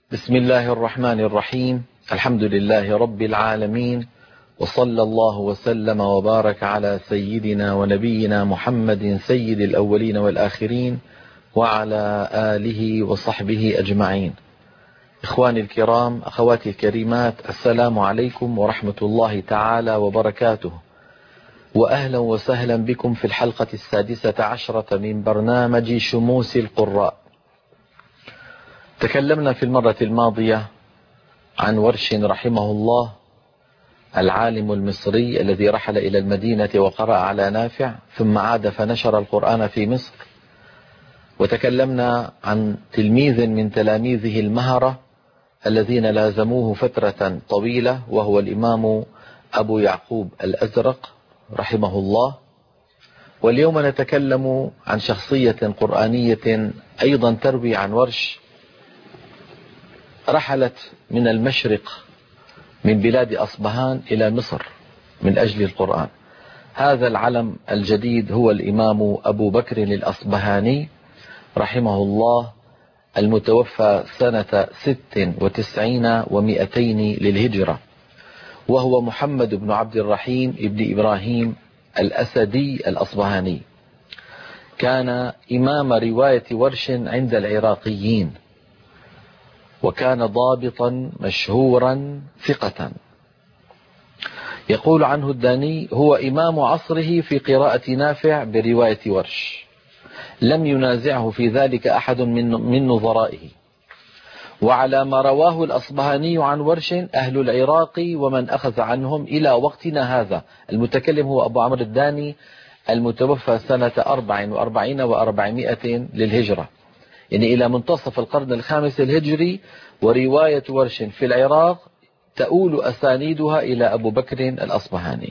بسم الله الرحمن الرحيم. الحمد لله رب العالمين، وصلى الله وسلم وبارك على سيدنا ونبينا محمد سيد الأولين والآخرين وعلى آله وصحبه أجمعين. إخواني الكرام، أخواتي الكريمات، السلام عليكم ورحمة الله تعالى وبركاته، وأهلا وسهلا بكم في الحلقة 16 من برنامج شموس القراء. تكلمنا في المرة الماضية عن ورش رحمه الله، العالم المصري الذي رحل إلى المدينة وقرأ على نافع ثم عاد فنشر القرآن في مصر. وتكلمنا عن تلميذ من تلاميذه المهرة الذين لازموه فترة طويلة، وهو الإمام أبو يعقوب الأزرق رحمه الله. واليوم نتكلم عن شخصية قرآنية أيضا تروي عن ورش، رحلت من المشرق من بلاد أصبهان إلى مصر من أجل القرآن. هذا العلم الجديد هو الإمام أبو بكر الأصبهاني رحمه الله، المتوفى سنة 96 و200 للهجرة، وهو محمد بن عبد الرحيم بن إبراهيم الأسدي الأصبهاني. كان إمام رواية ورش عند العراقيين، وكان ضابطا مشهورا ثقة. يقول عنه الداني: هو إمام عصره في قراءة نافع برواية ورش، لم ينازعه في ذلك أحد من نظرائه. وعلى ما رواه الأصبهاني عن ورش أهل العراق ومن أخذ عنهم إلى وقتنا هذا. المتكلم هو أبو عمرو الداني، المتوفى سنة 44 و400 للهجرة، يعني إلى منتصف القرن الخامس الهجري. ورواية ورش في العراق تؤول أسانيدها إلى أبو بكر الأصبهاني.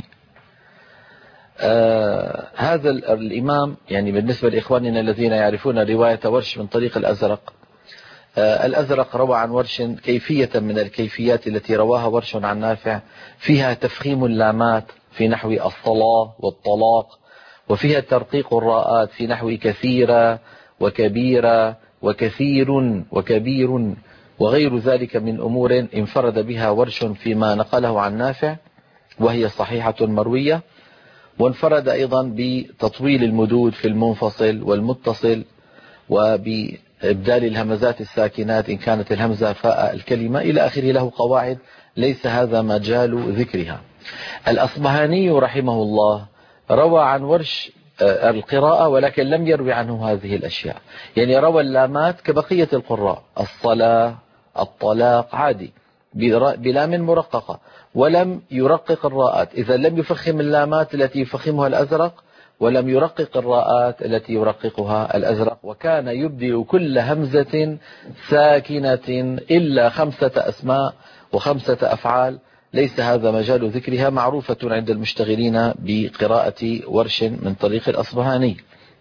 هذا الإمام، يعني بالنسبة لإخواننا الذين يعرفون رواية ورش من طريق الأزرق، الأزرق روى عن ورش كيفية من الكيفيات التي رواها ورش عن نافع، فيها تفخيم اللامات في نحو الصلاة والطلاق، وفيها ترقيق الراءات في نحو كثيرة وكبيرة وكثير وكبير وغير ذلك من أمور انفرد بها ورش فيما نقله عن نافع، وهي صحيحة مروية. وانفرد أيضا بتطويل المدود في المنفصل والمتصل، وبإبدال الهمزات الساكنات إن كانت الهمزة فاء الكلمة إلى آخره. له قواعد ليس هذا مجال ذكرها. الأصبهاني رحمه الله روى عن ورش القراءة، ولكن لم يروي عنه هذه الأشياء. يعني روى اللامات كبقية القراء، الصلاة الطلاق عادي بلام مرققة، ولم يرقق الراءات. إذا لم يفخم اللامات التي يفخمها الأزرق، ولم يرقق الراءات التي يرققها الأزرق. وكان يبدل كل همزة ساكنة إلا 5 أسماء و5 أفعال، ليس هذا مجال ذكرها، معروفة عند المشتغلين بقراءة ورش من طريق الأصبهاني.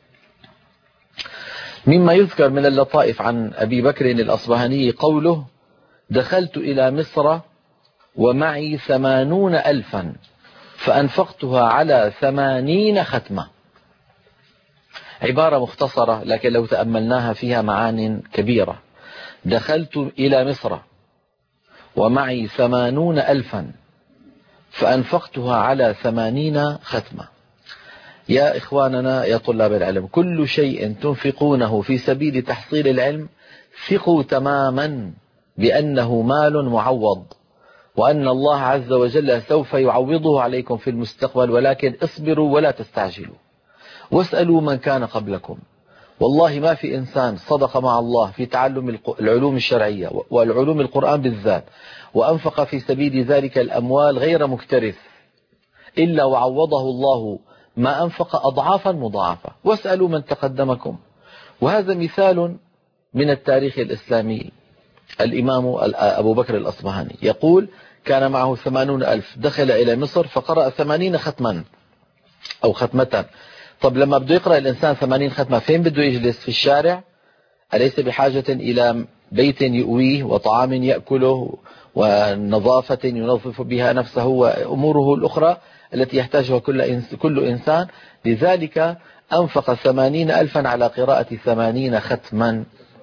مما يذكر من اللطائف عن أبي بكر الأصبهاني قوله: دخلت إلى مصر ومعي 80,000 فأنفقتها على 80 ختمة. عبارة مختصرة، لكن لو تأملناها فيها معان كبيرة. دخلت إلى مصر ومعي 80,000 فأنفقتها على 80 ختمة. يا إخواننا يا طلاب العلم، كل شيء تنفقونه في سبيل تحصيل العلم ثقوا تماما بأنه مال معوض، وأن الله عز وجل سوف يعوضه عليكم في المستقبل، ولكن اصبروا ولا تستعجلوا، واسألوا من كان قبلكم. والله ما في إنسان صدق مع الله في تعلم العلوم الشرعية والعلوم القرآن بالذات، وأنفق في سبيل ذلك الأموال غير مكترث، إلا وعوضه الله ما أنفق أضعافا مضاعفة. واسألوا من تقدمكم. وهذا مثال من التاريخ الإسلامي. الإمام أبو بكر الأصبهاني يقول: كان معه 80,000، دخل إلى مصر فقرأ 80 ختما أو ختمة. طب لما بده يقرأ الإنسان 80 ختمة، فين بده يجلس؟ في الشارع؟ أليس بحاجة إلى بيت يؤويه وطعام يأكله ونظافة ينظف بها نفسه وأموره الأخرى التي يحتاجها كل إنسان؟ لذلك أنفق 80,000 على قراءة 80 ختما.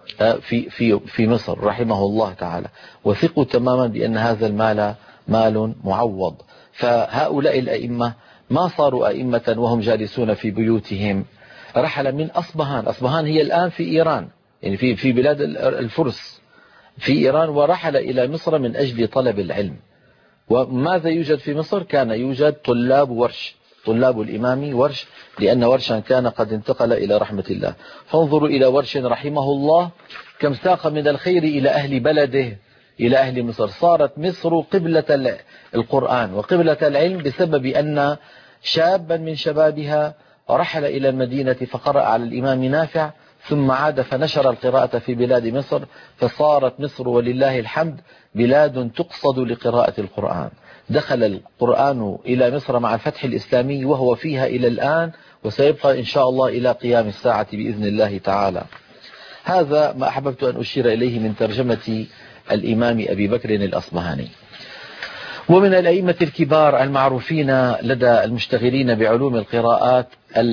في مصر رحمه الله تعالى، وثقوا تماما بأن هذا المال مال معوض. فهؤلاء الأئمة ما صاروا أئمة وهم جالسون في بيوتهم، رحل من أصبهان. أصبهان هي الآن في إيران، يعني في بلاد الفرس في إيران، ورحل إلى مصر من أجل طلب العلم. وماذا يوجد في مصر؟ كان يوجد طلاب ورش، طلاب الإمام ورش، لأن ورشا كان قد انتقل إلى رحمة الله. فانظروا إلى ورش رحمه الله كم ساق من الخير إلى أهل بلده، إلى أهل مصر. صارت مصر قبلة القرآن وقبلة العلم بسبب أن شابا من شبابها رحل إلى المدينة فقرأ على الإمام نافع، ثم عاد فنشر القراءة في بلاد مصر، فصارت مصر ولله الحمد بلاد تقصد لقراءة القرآن. دخل القرآن إلى مصر مع الفتح الإسلامي وهو فيها إلى الآن، وسيبقى إن شاء الله إلى قيام الساعة بإذن الله تعالى. هذا ما أحببت أن أشير إليه من ترجمة الإمام أبي بكر الأصبهاني. ومن الأئمة الكبار المعروفين لدى المشتغلين بعلوم القراءات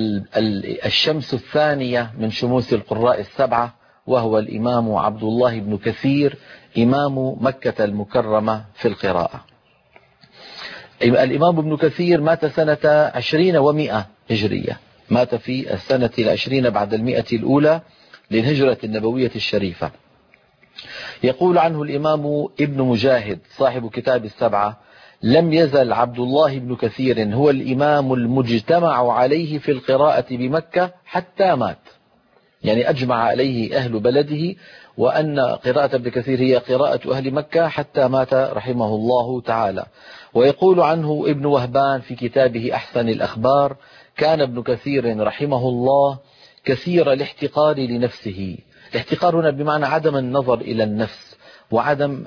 الشمس الثانية من شموس القراء السبعة، وهو الإمام عبد الله بن كثير، إمام مكة المكرمة في القراءة. الإمام ابن كثير مات سنة 20 و100 هجرية، مات في السنة 20 بعد 100 الأولى للهجرة النبوية الشريفة. يقول عنه الإمام ابن مجاهد صاحب كتاب السبعة: لم يزل عبد الله بن كثير هو الإمام المجتمع عليه في القراءة بمكة حتى مات، يعني أجمع عليه أهل بلده، وأن قراءة ابن كثير هي قراءة أهل مكة حتى مات رحمه الله تعالى. ويقول عنه ابن وهبان في كتابه أحسن الأخبار: كان ابن كثير رحمه الله كثير الاحتقار لنفسه. الاحتقار هنا بمعنى عدم النظر إلى النفس، وعدم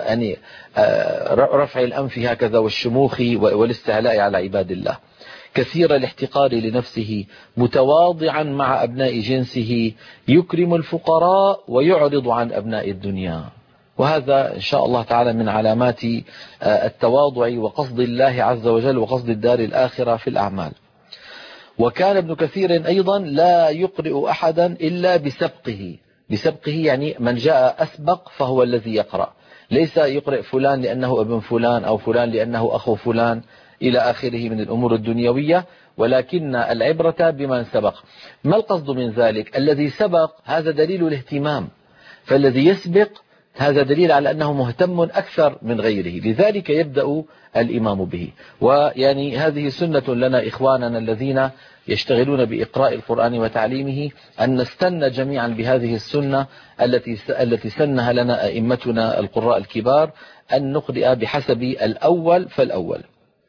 رفع الأنف هكذا والشموخ والاستعلاء على عباد الله. كثير الاحتقار لنفسه، متواضعا مع أبناء جنسه، يكرم الفقراء ويعرض عن أبناء الدنيا. وهذا إن شاء الله تعالى من علامات التواضع وقصد الله عز وجل وقصد الدار الآخرة في الأعمال. وكان ابن كثير أيضا لا يقرئ أحدا إلا بسبقه. بسبقه يعني من جاء أسبق فهو الذي يقرأ، ليس يقرئ فلان لأنه ابن فلان أو فلان لأنه أخو فلان إلى آخره من الأمور الدنيوية، ولكن العبرة بمن سبق. ما القصد من ذلك؟ الذي سبق هذا دليل الاهتمام، فالذي يسبق هذا دليل على أنه مهتم أكثر من غيره، لذلك يبدأ الإمام به. ويعني هذه سنة لنا إخواننا الذين يشتغلون بإقراء القرآن وتعليمه، أن نستنى جميعا بهذه السنة التي سنها لنا أئمتنا القراء الكبار، أن نقرأ بحسب الأول فالأول.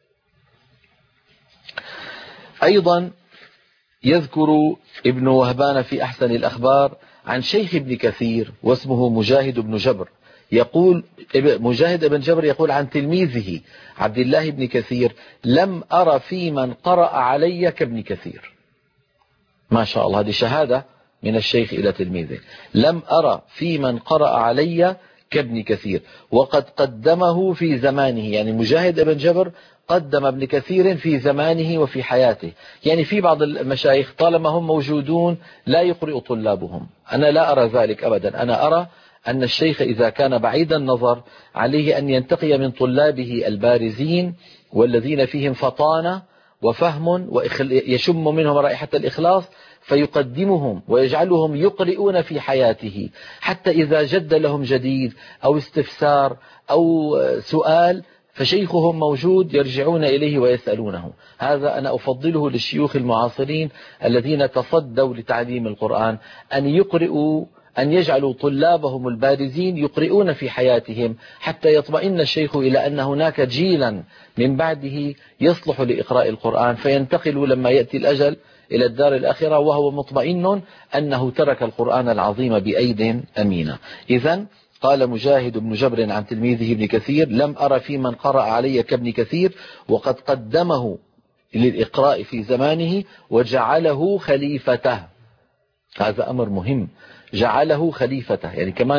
أيضا يذكر ابن وهبان في أحسن الأخبار عن شيخ ابن كثير واسمه مجاهد بن جبر. يقول مجاهد بن جبر يقول عن تلميذه عبد الله بن كثير: لم أرى في من قرأ علي كابن كثير. ما شاء الله، هذه شهادة من الشيخ إلى تلميذه. لم أرى في من قرأ علي كابن كثير، وقد قدمه في زمانه. يعني مجاهد بن جبر قدم ابن كثير في زمانه وفي حياته. يعني في بعض المشايخ طالما هم موجودون لا يقرئ طلابهم، أنا لا أرى ذلك أبدا. أنا أرى أن الشيخ إذا كان بعيد النظر عليه أن ينتقي من طلابه البارزين والذين فيهم فطانة وفهم ويشم منهم رائحة الإخلاص، فيقدمهم ويجعلهم يقرؤون في حياته، حتى إذا جد لهم جديد أو استفسار أو سؤال فشيخهم موجود يرجعون إليه ويسألونه. هذا أنا أفضله للشيوخ المعاصرين الذين تصدوا لتعليم القرآن، أن يجعلوا طلابهم البارزين يقرؤون في حياتهم، حتى يطمئن الشيخ إلى أن هناك جيلا من بعده يصلح لإقراء القرآن، فينتقل لما يأتي الأجل إلى الدار الآخرة وهو مطمئن أنه ترك القرآن العظيم بأيد أمينة. إذن قال مجاهد بن جبر عن تلميذه ابن كثير: لم أرى في من قرأ علي كابن كثير، وقد قدمه للإقراء في زمانه وجعله خليفته. هذا أمر مهم، جعله خليفته، يعني كمان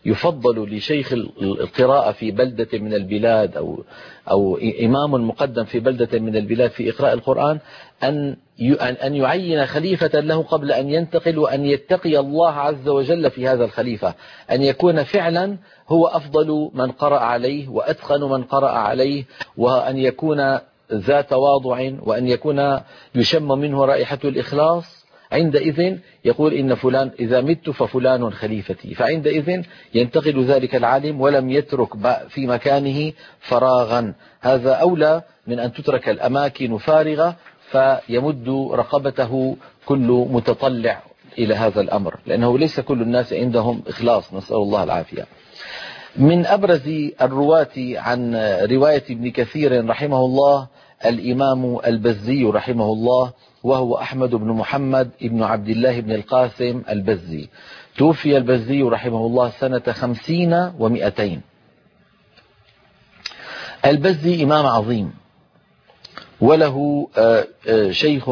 يفضل لشيخ القراءة في بلدة من البلاد أو إمام مقدم في بلدة من البلاد في إقراء القرآن أن يعين خليفة له قبل أن ينتقل، وأن يتقي الله عز وجل في هذا الخليفة، أن يكون فعلا هو أفضل من قرأ عليه وأتقن من قرأ عليه، وأن يكون ذا تواضع، وأن يكون يشم منه رائحة الإخلاص. عندئذ يقول إن فلان إذا مت ففلان خليفتي، فعندئذ ينتقل ذلك العالم ولم يترك في مكانه فراغا. هذا أولى من أن تترك الأماكن فارغة فيمد رقبته كل متطلع إلى هذا الأمر، لأنه ليس كل الناس عندهم إخلاص، نسأل الله العافية. من أبرز الرواة عن رواية ابن كثير رحمه الله الإمام البزي رحمه الله، وهو أحمد بن محمد بن عبد الله بن القاسم البزي. توفي البزي رحمه الله سنة 50 و200. البزي إمام عظيم، وله شيخ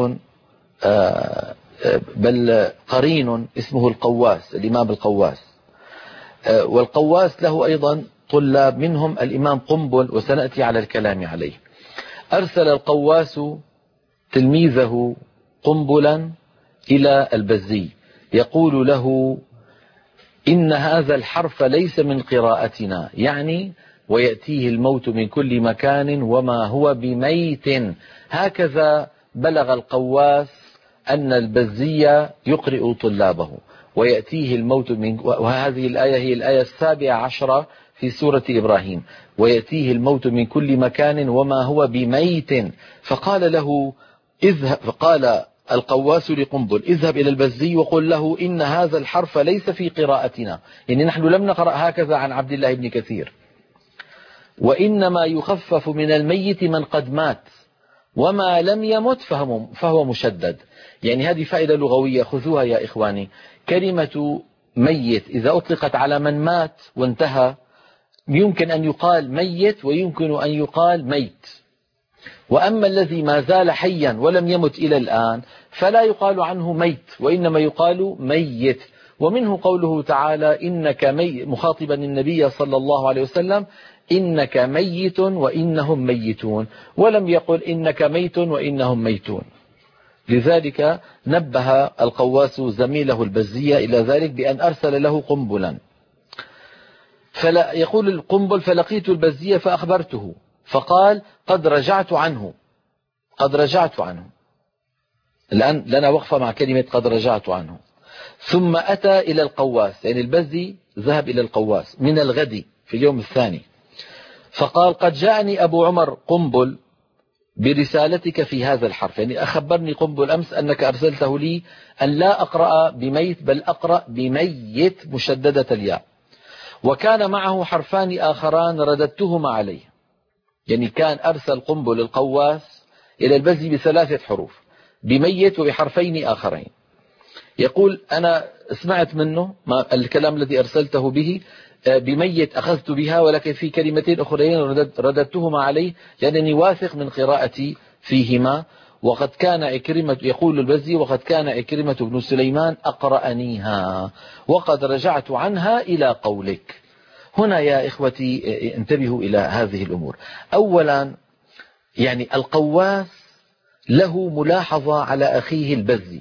بل قرين اسمه القواس، الإمام القواس. والقواس له أيضا طلاب، منهم الإمام قنبل، وسنأتي على الكلام عليه. أرسل القواس تلميذه قنبلا إلى البزي يقول له إن هذا الحرف ليس من قراءتنا، يعني ويأتيه الموت من كل مكان وما هو بميت. هكذا بلغ القواس أن البزي يقرئ طلابه، ويأتيه الموت من، وهذه الآية هي الآية 17 في سورة إبراهيم، ويأتيه الموت من كل مكان وما هو بميت. فقال له اذهب، فقال القواس لقنبل اذهب إلى البزي وقل له إن هذا الحرف ليس في قراءتنا، يعني نحن لم نقرأ هكذا عن عبد الله بن كثير، وإنما يخفف من الميت من قد مات، وما لم يمت فهو مشدد. يعني هذه فائدة لغوية خذوها يا إخواني. كلمة ميت إذا أطلقت على من مات وانتهى يمكن أن يقال ميت ويمكن أن يقال ميت، وأما الذي ما زال حيا ولم يمت إلى الآن فلا يقال عنه ميت، وإنما يقال ميت. ومنه قوله تعالى إنك ميت، مخاطبا النبي صلى الله عليه وسلم إنك ميت وإنهم ميتون، ولم يقل إنك ميت وإنهم ميتون. لذلك نبه القواس زميله البزية إلى ذلك بأن أرسل له قنبلا. يقول القنبل فلقيت البزية فأخبرته فقال قد رجعت عنه. الآن لنا وقفة مع كلمة قد رجعت عنه. ثم أتى إلى القواس، يعني البزي ذهب إلى القواس من الغد في اليوم الثاني، فقال قد جاءني أبو عمر قنبل برسالتك في هذا الحرف، يعني أخبرني قنبل أمس أنك أرسلته لي أن لا أقرأ بميت بل أقرأ بميت مشددة الياء، وكان معه حرفان آخران رددتهما عليه. يعني كان أرسل قنبل القواس إلى البزي ب3 حروف، بميت وبحرفين آخرين. يقول أنا سمعت منه الكلام الذي أرسلته به، بميت أخذت بها، ولكن في كلمتين أخرين رددتهما عليه لأنني واثق من قراءتي فيهما. وقد كان عكرمة، يقول البزي وقد كان عكرمة بن سليمان أقرأنيها وقد رجعت عنها إلى قولك. هنا يا إخوتي انتبهوا إلى هذه الأمور. أولا يعني القواس له ملاحظة على أخيه البزي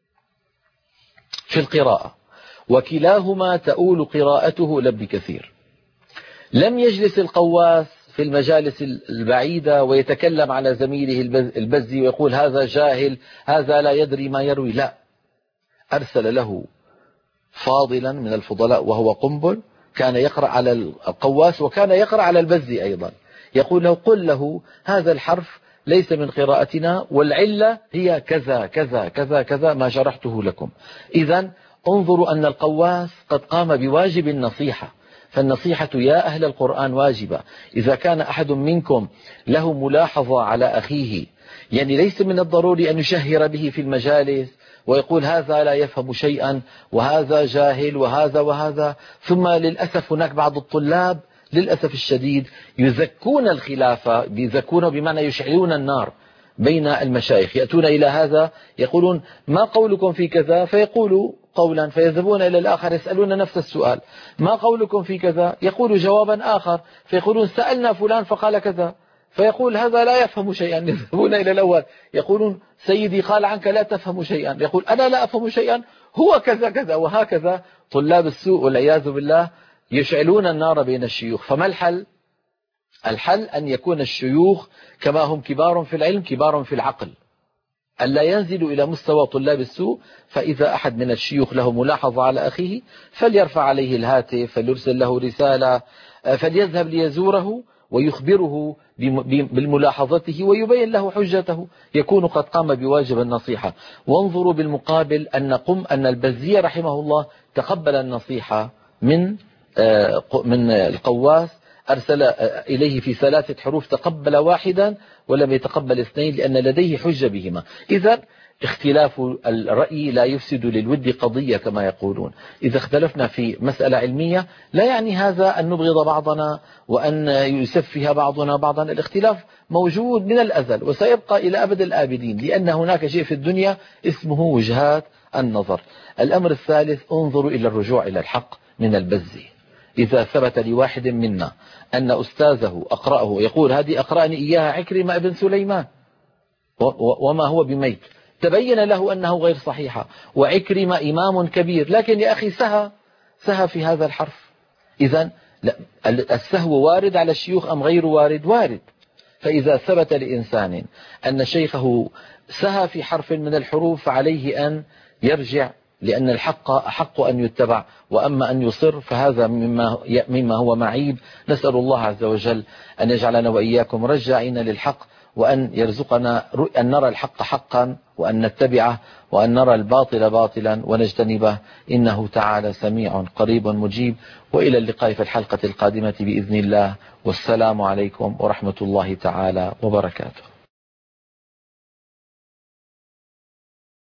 في القراءة، وكلاهما تؤول قراءته لابن كثير. لم يجلس القواس في المجالس البعيدة ويتكلم على زميله البزي ويقول هذا جاهل، هذا لا يدري ما يروي، لا، أرسل له فاضلا من الفضلاء وهو قنبل، كان يقرأ على القواس وكان يقرأ على البزي أيضا، يقول له قل له هذا الحرف ليس من قراءتنا والعلة هي كذا كذا كذا كذا ما شرحته لكم. إذن انظروا أن القواس قد قام بواجب النصيحة، فالنصيحة يا أهل القرآن واجبة. إذا كان أحد منكم له ملاحظة على أخيه، يعني ليس من الضروري أن يشهر به في المجالس ويقول هذا لا يفهم شيئا وهذا جاهل وهذا وهذا. ثم للأسف هناك بعض الطلاب للأسف الشديد يزكون الخلافة، يزكون بمعنى يشعلون النار بين المشايخ، يأتون إلى هذا يقولون ما قولكم في كذا، فيقول قولا، فيذهبون إلى الآخر يسألون نفس السؤال ما قولكم في كذا، يقول جوابا آخر، فيقولون سألنا فلان فقال كذا، فيقول هذا لا يفهم شيئا. يذهبون إلى الأول يقولون سيدي قال عنك لا تفهم شيئا، يقول أنا لا أفهم شيئا، هو كذا كذا. وهكذا طلاب السوء والعياذ بالله يشعلون النار بين الشيوخ. فما الحل؟ الحل أن يكون الشيوخ كما هم كبار في العلم كبار في العقل، ألا ينزلوا إلى مستوى طلاب السوء. فإذا أحد من الشيوخ له ملاحظة على أخيه فليرفع عليه الهاتف، فليرسل له رسالة، فليذهب ليزوره ويخبره بالملاحظته ويبين له حجته، يكون قد قام بواجب النصيحة. وانظروا بالمقابل أن البزي رحمه الله تقبل النصيحة من القواس، أرسل إليه في 3 حروف، تقبل واحدا ولم يتقبل 2، لأن لديه حجة بهما. إذا اختلاف الرأي لا يفسد للود قضية كما يقولون. إذا اختلفنا في مسألة علمية لا يعني هذا أن نبغض بعضنا وأن يسفه بعضنا بعضا. الاختلاف موجود من الأزل وسيبقى إلى أبد الآبدين، لأن هناك شيء في الدنيا اسمه وجهات النظر. الأمر الثالث، انظروا إلى الرجوع إلى الحق من البزي. إذا ثبت لواحد منا أن أستاذه أقرأه يقول هذه أقرأني إياها عكرمة ابن سليمان وما هو بميت، تبين له أنه غير صحيحة، وعكرمة إمام كبير، لكن يا أخي سهى في هذا الحرف. إذن السهو وارد على الشيوخ أم غير وارد؟ وارد. فإذا ثبت لإنسان أن شيخه سهى في حرف من الحروف فعليه أن يرجع، لأن الحق أحق أن يتبع، وأما أن يصر فهذا مما هو معيب. نسأل الله عز وجل أن يجعلنا وإياكم رجعين للحق، وأن يرزقنا أن نرى الحق حقا وأن نتبعه، وأن نرى الباطل باطلا ونجتنبه، إنه تعالى سميع قريب مجيب. وإلى اللقاء في الحلقة القادمة بإذن الله، والسلام عليكم ورحمة الله تعالى وبركاته.